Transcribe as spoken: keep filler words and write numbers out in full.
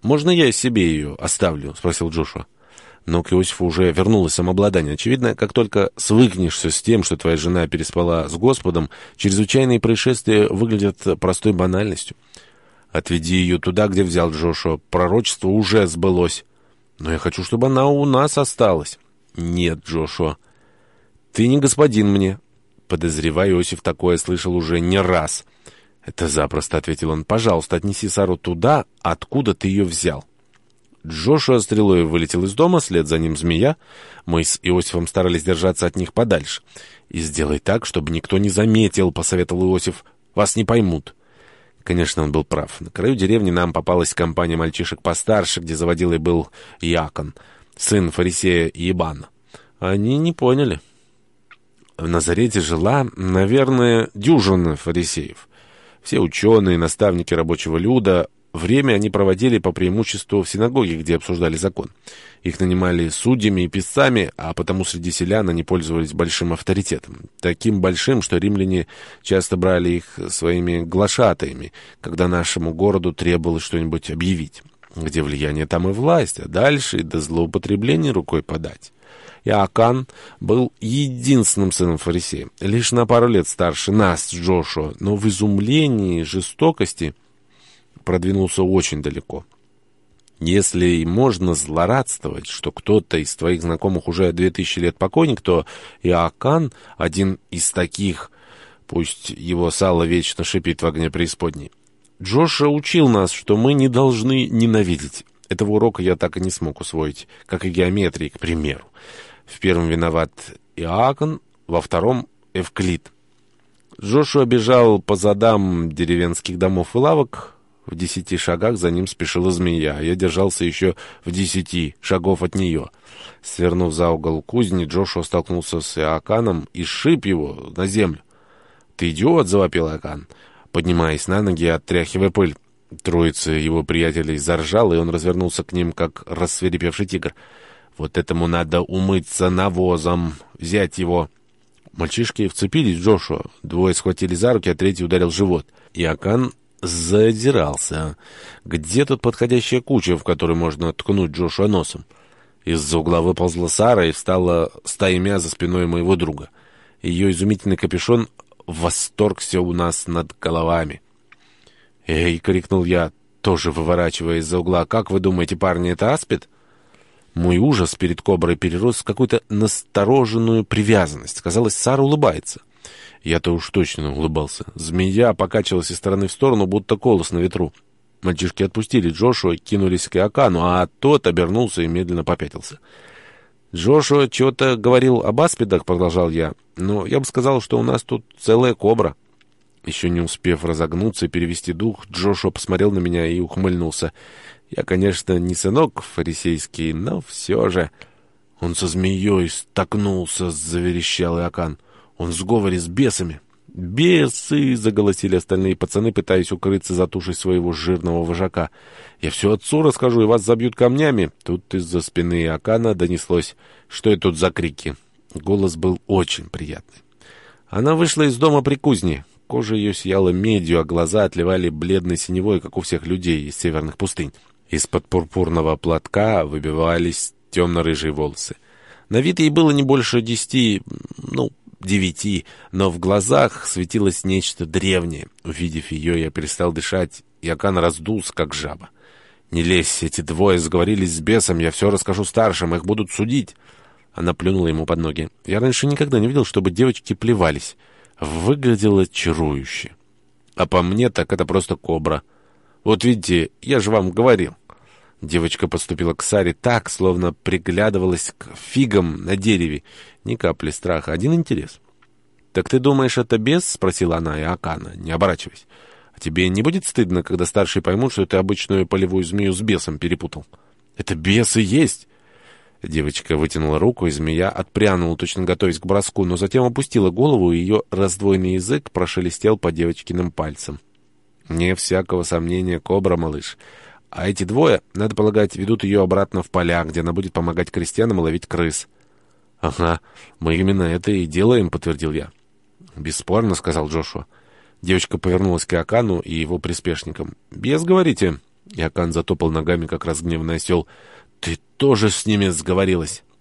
«Можно я себе ее оставлю?» — спросил Джошуа. Но к Иосифу уже вернулось самообладание. Очевидно, как только свыкнешься с тем, что твоя жена переспала с Господом, чрезвычайные происшествия выглядят простой банальностью. «Отведи ее туда, где взял Джошуа. Пророчество уже сбылось. Но я хочу, чтобы она у нас осталась». «Нет, Джошуа, ты не господин мне». Подозреваю, Иосиф такое слышал уже не раз. «Это запросто», — ответил он. «Пожалуйста, отнеси Сару туда, откуда ты ее взял». Джошуа стрелой вылетел из дома, след за ним змея. Мы с Иосифом старались держаться от них подальше. «И сделай так, чтобы никто не заметил», — посоветовал Иосиф. «Вас не поймут». Конечно, он был прав. На краю деревни нам попалась компания мальчишек постарше, где заводилой был Иакон, сын фарисея Иебана. Они не поняли. В Назарете жила, наверное, дюжина фарисеев. Все ученые, наставники рабочего люда. Время они проводили по преимуществу в синагоге, где обсуждали закон. Их нанимали судьями и писцами, а потому среди селян они пользовались большим авторитетом. Таким большим, что римляне часто брали их своими глашатаями, когда нашему городу требовалось что-нибудь объявить. Где влияние, там и власть, а дальше и до злоупотребления рукой подать. Иакан был единственным сыном фарисея, лишь на пару лет старше нас с Джошуа, но в изумлении и жестокости продвинулся очень далеко. Если и можно злорадствовать, что кто-то из твоих знакомых уже две тысячи лет покойник, то Иакан один из таких, пусть его сало вечно шипит в огне преисподней. Джошуа учил нас, что мы не должны ненавидеть. Этого урока я так и не смог усвоить, как и геометрии, к примеру. В первом виноват Иакон, во втором — Эвклид. Джошуа бежал по задам деревенских домов и лавок. В десяти шагах за ним спешила змея, а я держался еще в десяти шагов от нее. Свернув за угол кузни, Джошуа столкнулся с Иаканом и сшиб его на землю. «Ты идиот!» — завопил Иакан, поднимаясь на ноги и отряхивая пыль. Троица его приятелей заржала, и он развернулся к ним, как рассвирепевший тигр. «Вот этому надо умыться навозом! Взять его!» Мальчишки вцепились в Джошуа. Двое схватили за руки, а третий ударил в живот. Иакан задирался. Где тут подходящая куча, в которой можно ткнуть Джошуа носом? Из-за угла выползла Сара и встала стаймя за спиной моего друга. Ее изумительный капюшон восторгся у нас над головами. «Эй!» — крикнул я, тоже выворачивая из-за угла. «Как вы думаете, парни, это аспид?» Мой ужас перед коброй перерос в какую-то настороженную привязанность. Казалось, Сара улыбается. Я-то уж точно улыбался. Змея покачивалась из стороны в сторону, будто колос на ветру. Мальчишки отпустили Джошуа и кинулись к Иакану, а тот обернулся и медленно попятился. «Джошуа чего-то говорил об аспидах», — продолжал я. «Но я бы сказал, что у нас тут целая кобра». Еще не успев разогнуться и перевести дух, Джошуа посмотрел на меня и ухмыльнулся. Я, конечно, не сынок фарисейский, но все же... «Он со змеей столкнулся», — заверещал Иакан. «Он в сговоре с бесами». «Бесы!» — заголосили остальные пацаны, пытаясь укрыться за тушей своего жирного вожака. «Я все отцу расскажу, и вас забьют камнями». Тут из-за спины Иакана донеслось: «Что это тут за крики?» Голос был очень приятный. Она вышла из дома при кузне. Кожа ее сияла медью, а глаза отливали бледной синевой, как у всех людей из северных пустынь. Из-под пурпурного платка выбивались темно-рыжие волосы. На вид ей было не больше десяти, ну, девяти, но в глазах светилось нечто древнее. Увидев ее, я перестал дышать, и Иакан раздулся, как жаба. «Не лезь, эти двое сговорились с бесом, я все расскажу старшим, их будут судить». Она плюнула ему под ноги. Я раньше никогда не видел, чтобы девочки плевались. Выглядело чарующе. А по мне так это просто кобра. Вот видите, я же вам говорил. Девочка подступила к Саре так, словно приглядывалась к фигам на дереве. Ни капли страха, один интерес. «Так ты думаешь, это бес?» — спросила она Иакана, не оборачиваясь. «А тебе не будет стыдно, когда старшие поймут, что ты обычную полевую змею с бесом перепутал?» «Это бес и есть!» Девочка вытянула руку, и змея отпрянула, точно готовясь к броску, но затем опустила голову, и ее раздвоенный язык прошелестел по девочкиным пальцам. «Не всякого сомнения, кобра, малыш. А эти двое, надо полагать, ведут ее обратно в поля, где она будет помогать крестьянам ловить крыс». «Ага, мы именно это и делаем», — подтвердил я. «Бесспорно», — сказал Джошуа. Девочка повернулась к Иакану и его приспешникам. «Бес, говорите?» Иоакан затопал ногами, как разгневанный осел. «Ты тоже с ними сговорилась?»